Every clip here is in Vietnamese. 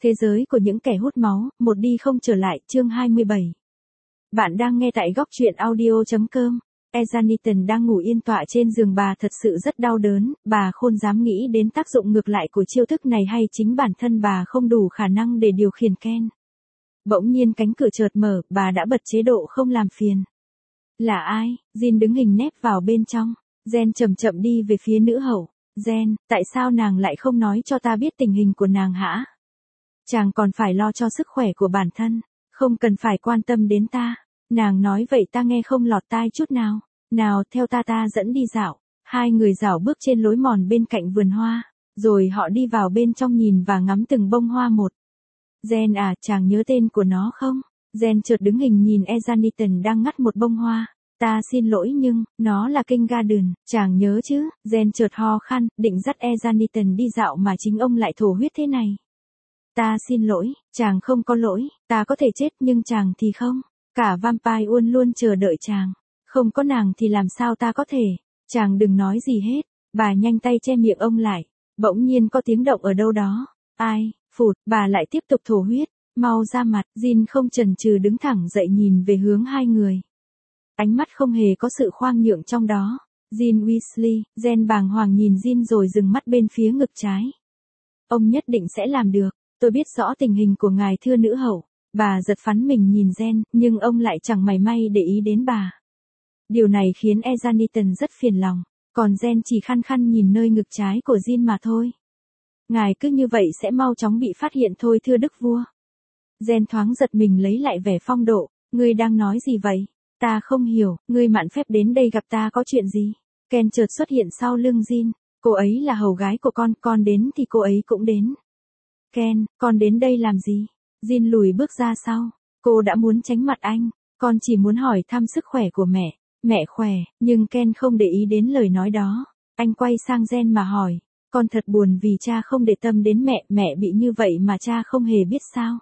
Thế giới của những kẻ hút máu, một đi không trở lại, chương 27. Bạn đang nghe tại góc truyện audio.com. Ezaniton đang ngủ yên tọa trên giường, bà thật sự rất đau đớn, bà không dám nghĩ đến tác dụng ngược lại của chiêu thức này, hay chính bản thân bà không đủ khả năng để điều khiển Ken. Bỗng nhiên cánh cửa chợt mở, bà đã bật chế độ không làm phiền. Là ai? Jin đứng hình nép vào bên trong. Jen chậm chậm đi về phía nữ hậu. Jen, tại sao nàng lại không nói cho ta biết tình hình của nàng hả? Chàng còn phải lo cho sức khỏe của bản thân, không cần phải quan tâm đến ta. Nàng nói vậy ta nghe không lọt tai chút nào. Nào, theo ta dẫn đi dạo. Hai người dạo bước trên lối mòn bên cạnh vườn hoa, rồi họ đi vào bên trong nhìn và ngắm từng bông hoa một. Jen à, chàng nhớ tên của nó không? Jen chợt đứng hình nhìn Ezaniton đang ngắt một bông hoa. Ta xin lỗi nhưng, nó là King Garden, chàng nhớ chứ? Jen chợt ho khan, định dắt Ezaniton đi dạo mà chính ông lại thổ huyết thế này. Ta xin lỗi, chàng không có lỗi, ta có thể chết nhưng chàng thì không. Cả vampire luôn luôn chờ đợi chàng. Không có nàng thì làm sao ta có thể. Chàng đừng nói gì hết. Bà nhanh tay che miệng ông lại. Bỗng nhiên có tiếng động ở đâu đó. Ai, phụt, bà lại tiếp tục thổ huyết. Mau ra mặt, Jin không chần chừ đứng thẳng dậy nhìn về hướng hai người. Ánh mắt không hề có sự khoan nhượng trong đó. Jin Weasley, Jen bàng hoàng nhìn Jin rồi dừng mắt bên phía ngực trái. Ông nhất định sẽ làm được. Tôi biết rõ tình hình của ngài thưa nữ hậu. Bà giật phắn mình nhìn Jen, nhưng ông lại chẳng mảy may để ý đến bà. Điều này khiến Ezaniton rất phiền lòng, còn Jen chỉ khăn khăn nhìn nơi ngực trái của Jin mà thôi. Ngài cứ như vậy sẽ mau chóng bị phát hiện thôi thưa đức vua. Jen thoáng giật mình lấy lại vẻ phong độ, ngươi đang nói gì vậy? Ta không hiểu, ngươi mạn phép đến đây gặp ta có chuyện gì? Ken chợt xuất hiện sau lưng Jin, cô ấy là hầu gái của con đến thì cô ấy cũng đến. Ken, con đến đây làm gì? Jin lùi bước ra sau, cô đã muốn tránh mặt anh, con chỉ muốn hỏi thăm sức khỏe của mẹ. Mẹ khỏe, nhưng Ken không để ý đến lời nói đó. Anh quay sang Jen mà hỏi, con thật buồn vì cha không để tâm đến mẹ bị như vậy mà cha không hề biết sao?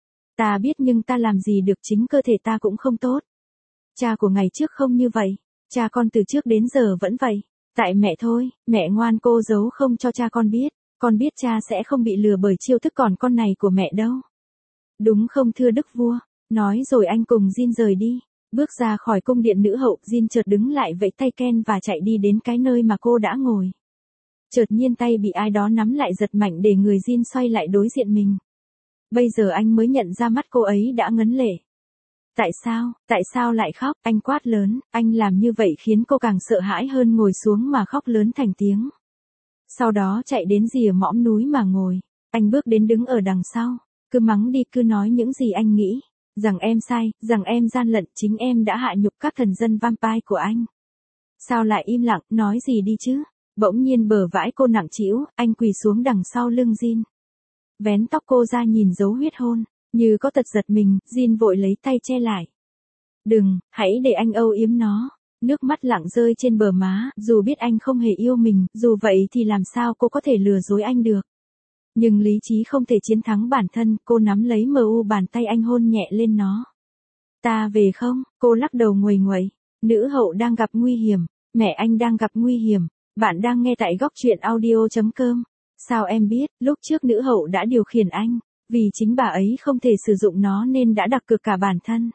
Ta biết nhưng ta làm gì được, chính cơ thể ta cũng không tốt. Cha của ngày trước không như vậy, cha con từ trước đến giờ vẫn vậy. Tại mẹ thôi, mẹ ngoan cô giấu không cho cha con biết cha sẽ không bị lừa bởi chiêu thức còn con này của mẹ đâu. Đúng không thưa đức vua? Nói rồi anh cùng Jin rời đi. Bước ra khỏi cung điện nữ hậu, Jin chợt đứng lại vẫy tay Ken và chạy đi đến cái nơi mà cô đã ngồi. Chợt nhiên tay bị ai đó nắm lại giật mạnh để người Jin xoay lại đối diện mình. Bây giờ anh mới nhận ra mắt cô ấy đã ngấn lệ. Tại sao lại khóc? Anh quát lớn, anh làm như vậy khiến cô càng sợ hãi hơn, ngồi xuống mà khóc lớn thành tiếng. Sau đó chạy đến rìa mõm núi mà ngồi. Anh bước đến đứng ở đằng sau, cứ mắng đi, cứ nói những gì anh nghĩ. Rằng em sai, rằng em gian lận, chính em đã hạ nhục các thần dân vampire của anh. Sao lại im lặng, nói gì đi chứ? Bỗng nhiên bờ vãi cô nặng trĩu, anh quỳ xuống đằng sau lưng Jin. Vén tóc cô ra nhìn dấu huyết hôn, như có tật giật mình, Jin vội lấy tay che lại. Đừng, hãy để anh âu yếm nó. Nước mắt lặng rơi trên bờ má, dù biết anh không hề yêu mình, dù vậy thì làm sao cô có thể lừa dối anh được. Nhưng lý trí không thể chiến thắng bản thân, cô nắm lấy bàn tay anh hôn nhẹ lên nó. Ta về không? Cô lắc đầu nguầy nguậy. Nữ hậu đang gặp nguy hiểm, mẹ anh đang gặp nguy hiểm. Bạn đang nghe tại góc truyện audio.com. Sao em biết? Lúc trước nữ hậu đã điều khiển anh, vì chính bà ấy không thể sử dụng nó nên đã đặt cược cả bản thân.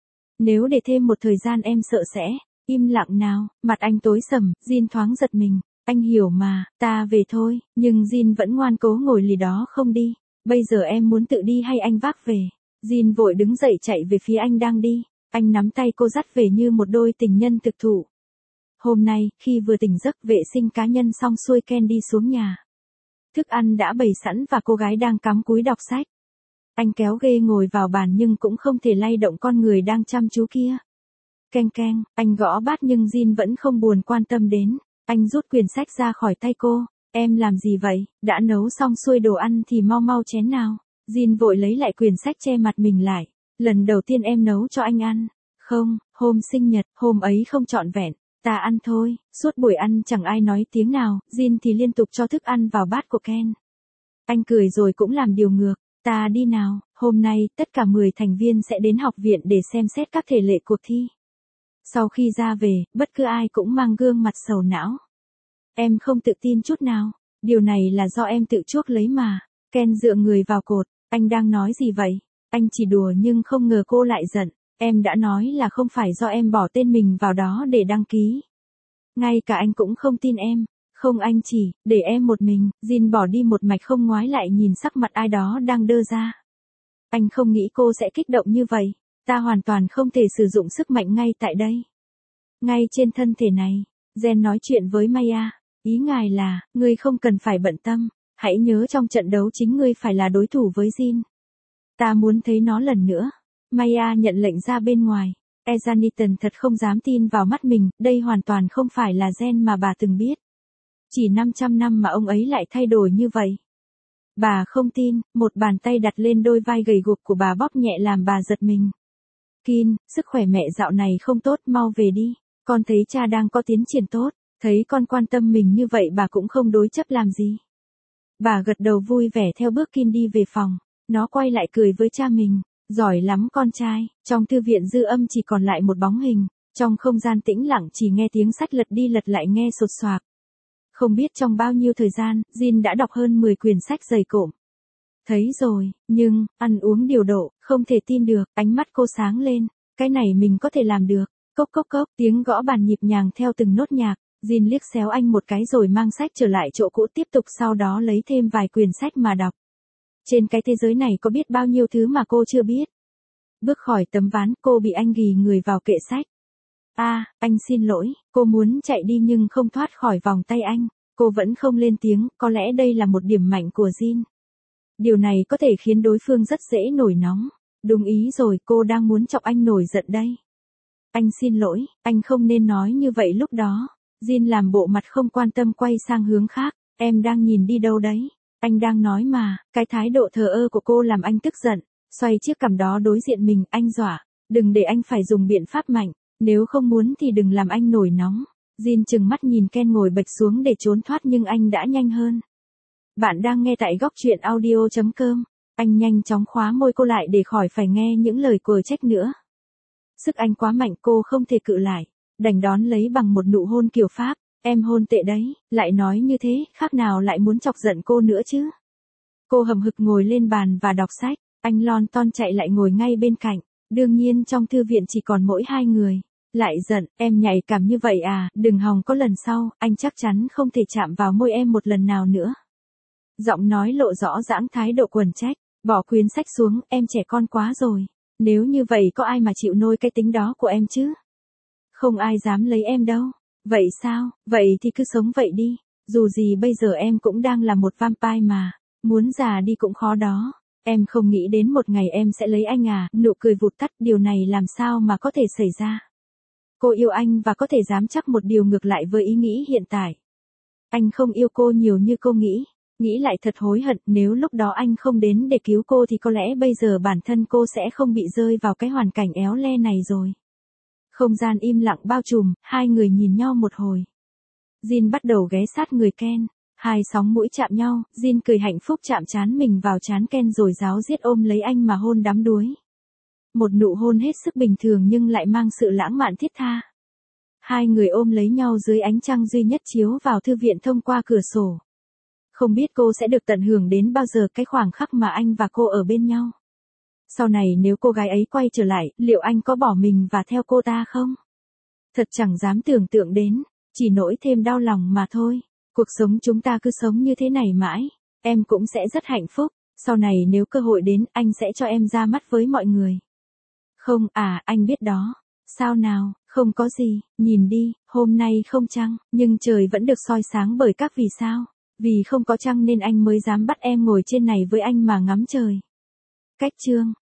Nếu để thêm một thời gian em sợ sẽ. Im lặng nào, mặt anh tối sầm, Jin thoáng giật mình. Anh hiểu mà, ta về thôi, nhưng Jin vẫn ngoan cố ngồi lì đó không đi. Bây giờ em muốn tự đi hay anh vác về? Jin vội đứng dậy chạy về phía anh đang đi. Anh nắm tay cô dắt về như một đôi tình nhân thực thụ. Hôm nay, khi vừa tỉnh giấc vệ sinh cá nhân xong xuôi, Ken đi xuống nhà. Thức ăn đã bày sẵn và cô gái đang cắm cúi đọc sách. Anh kéo ghê ngồi vào bàn nhưng cũng không thể lay động con người đang chăm chú kia. Keng keng, anh gõ bát nhưng Jin vẫn không buồn quan tâm đến. Anh rút quyển sách ra khỏi tay cô. Em làm gì vậy? Đã nấu xong xuôi đồ ăn thì mau chén nào. Jin vội lấy lại quyển sách che mặt mình lại. Lần đầu tiên em nấu cho anh ăn. Không, hôm sinh nhật, hôm ấy không trọn vẹn. Ta ăn thôi. Suốt buổi ăn chẳng ai nói tiếng nào. Jin thì liên tục cho thức ăn vào bát của Ken. Anh cười rồi cũng làm điều ngược. Ta đi nào, hôm nay tất cả 10 thành viên sẽ đến học viện để xem xét các thể lệ cuộc thi. Sau khi ra về, bất cứ ai cũng mang gương mặt sầu não. Em không tự tin chút nào, điều này là do em tự chuốc lấy mà. Ken dựa người vào cột, Anh đang nói gì vậy? Anh chỉ đùa nhưng không ngờ cô lại giận. Em đã nói là không phải do em bỏ tên mình vào đó để đăng ký. Ngay cả anh cũng không tin em. Không, anh chỉ, để em một mình. Jin bỏ đi một mạch không ngoái lại nhìn sắc mặt ai đó đang đơ ra. Anh không nghĩ cô sẽ kích động như vậy. Ta hoàn toàn không thể sử dụng sức mạnh ngay tại đây. Ngay trên thân thể này. Jen nói chuyện với Maya. Ý ngài là, ngươi không cần phải bận tâm. Hãy nhớ trong trận đấu chính ngươi phải là đối thủ với Jin. Ta muốn thấy nó lần nữa. Maya nhận lệnh ra bên ngoài. Ezaniton thật không dám tin vào mắt mình, đây hoàn toàn không phải là Jen mà bà từng biết. Chỉ 500 năm mà ông ấy lại thay đổi như vậy. Bà không tin, một bàn tay đặt lên đôi vai gầy guộc của bà bóp nhẹ làm bà giật mình. Kin, sức khỏe mẹ dạo này không tốt, mau về đi. Con thấy cha đang có tiến triển tốt, thấy con quan tâm mình như vậy bà cũng không đối chấp làm gì. Bà gật đầu vui vẻ theo bước Kin đi về phòng. Nó quay lại cười với cha mình. Giỏi lắm con trai. Trong thư viện dư âm chỉ còn lại một bóng hình. Trong không gian tĩnh lặng chỉ nghe tiếng sách lật đi lật lại nghe sột soạc. Không biết trong bao nhiêu thời gian, Jin đã đọc hơn 10 quyển sách dày cộm. Thấy rồi, nhưng, ăn uống điều độ, không thể tin được, ánh mắt cô sáng lên. Cái này mình có thể làm được. Cốc cốc cốc, tiếng gõ bàn nhịp nhàng theo từng nốt nhạc. Jin liếc xéo anh một cái rồi mang sách trở lại chỗ cũ tiếp tục sau đó lấy thêm vài quyển sách mà đọc. Trên cái thế giới này có biết bao nhiêu thứ mà cô chưa biết. Bước khỏi tấm ván, cô bị anh ghì người vào kệ sách. Anh xin lỗi, cô muốn chạy đi nhưng không thoát khỏi vòng tay anh. Cô vẫn không lên tiếng, có lẽ đây là một điểm mạnh của Jin. Điều này có thể khiến đối phương rất dễ nổi nóng. Đúng ý rồi, cô đang muốn chọc anh nổi giận đây. Anh xin lỗi, anh không nên nói như vậy lúc đó. Jin làm bộ mặt không quan tâm quay sang hướng khác. Em đang nhìn đi đâu đấy? Anh đang nói mà, cái thái độ thờ ơ của cô làm anh tức giận. Xoay chiếc cằm đó đối diện mình, anh dọa. Đừng để anh phải dùng biện pháp mạnh. Nếu không muốn thì đừng làm anh nổi nóng. Jin chừng mắt nhìn Ken ngồi bệt xuống để trốn thoát nhưng anh đã nhanh hơn. Bạn đang nghe tại góc truyện audio.com. Anh nhanh chóng khóa môi cô lại để khỏi phải nghe những lời quở trách nữa. Sức anh quá mạnh cô không thể cự lại. Đành đón lấy bằng một nụ hôn kiểu Pháp. Em hôn tệ đấy, lại nói như thế, khác nào lại muốn chọc giận cô nữa chứ. Cô hầm hực ngồi lên bàn và đọc sách. Anh lon ton chạy lại ngồi ngay bên cạnh. Đương nhiên trong thư viện chỉ còn mỗi hai người. Lại giận, em nhạy cảm như vậy à, đừng hòng có lần sau, anh chắc chắn không thể chạm vào môi em một lần nào nữa. Giọng nói lộ rõ rãng thái độ quần trách, bỏ quyển sách xuống, em trẻ con quá rồi. Nếu như vậy có ai mà chịu nôi cái tính đó của em chứ? Không ai dám lấy em đâu. Vậy sao, vậy thì cứ sống vậy đi. Dù gì bây giờ em cũng đang là một vampire mà, muốn già đi cũng khó đó. Em không nghĩ đến một ngày em sẽ lấy anh à, nụ cười vụt tắt, điều này làm sao mà có thể xảy ra. Cô yêu anh và có thể dám chắc một điều ngược lại với ý nghĩ hiện tại. Anh không yêu cô nhiều như cô nghĩ lại thật hối hận, nếu lúc đó anh không đến để cứu cô thì có lẽ bây giờ bản thân cô sẽ không bị rơi vào cái hoàn cảnh éo le này rồi. Không gian im lặng bao trùm, hai người nhìn nhau một hồi. Jin bắt đầu ghé sát người Ken. Hai sóng mũi chạm nhau, Jin cười hạnh phúc chạm trán mình vào trán Ken rồi ráo riết ôm lấy anh mà hôn đắm đuối. Một nụ hôn hết sức bình thường nhưng lại mang sự lãng mạn thiết tha. Hai người ôm lấy nhau dưới ánh trăng duy nhất chiếu vào thư viện thông qua cửa sổ. Không biết cô sẽ được tận hưởng đến bao giờ cái khoảng khắc mà anh và cô ở bên nhau. Sau này nếu cô gái ấy quay trở lại, liệu anh có bỏ mình và theo cô ta không? Thật chẳng dám tưởng tượng đến, chỉ nỗi thêm đau lòng mà thôi. Cuộc sống chúng ta cứ sống như thế này mãi, em cũng sẽ rất hạnh phúc. Sau này nếu cơ hội đến, anh sẽ cho em ra mắt với mọi người. Không, anh biết đó. Sao nào, không có gì, nhìn đi, hôm nay không trăng, nhưng trời vẫn được soi sáng bởi các vì sao. Vì không có trăng nên anh mới dám bắt em ngồi trên này với anh mà ngắm trời. Cách chương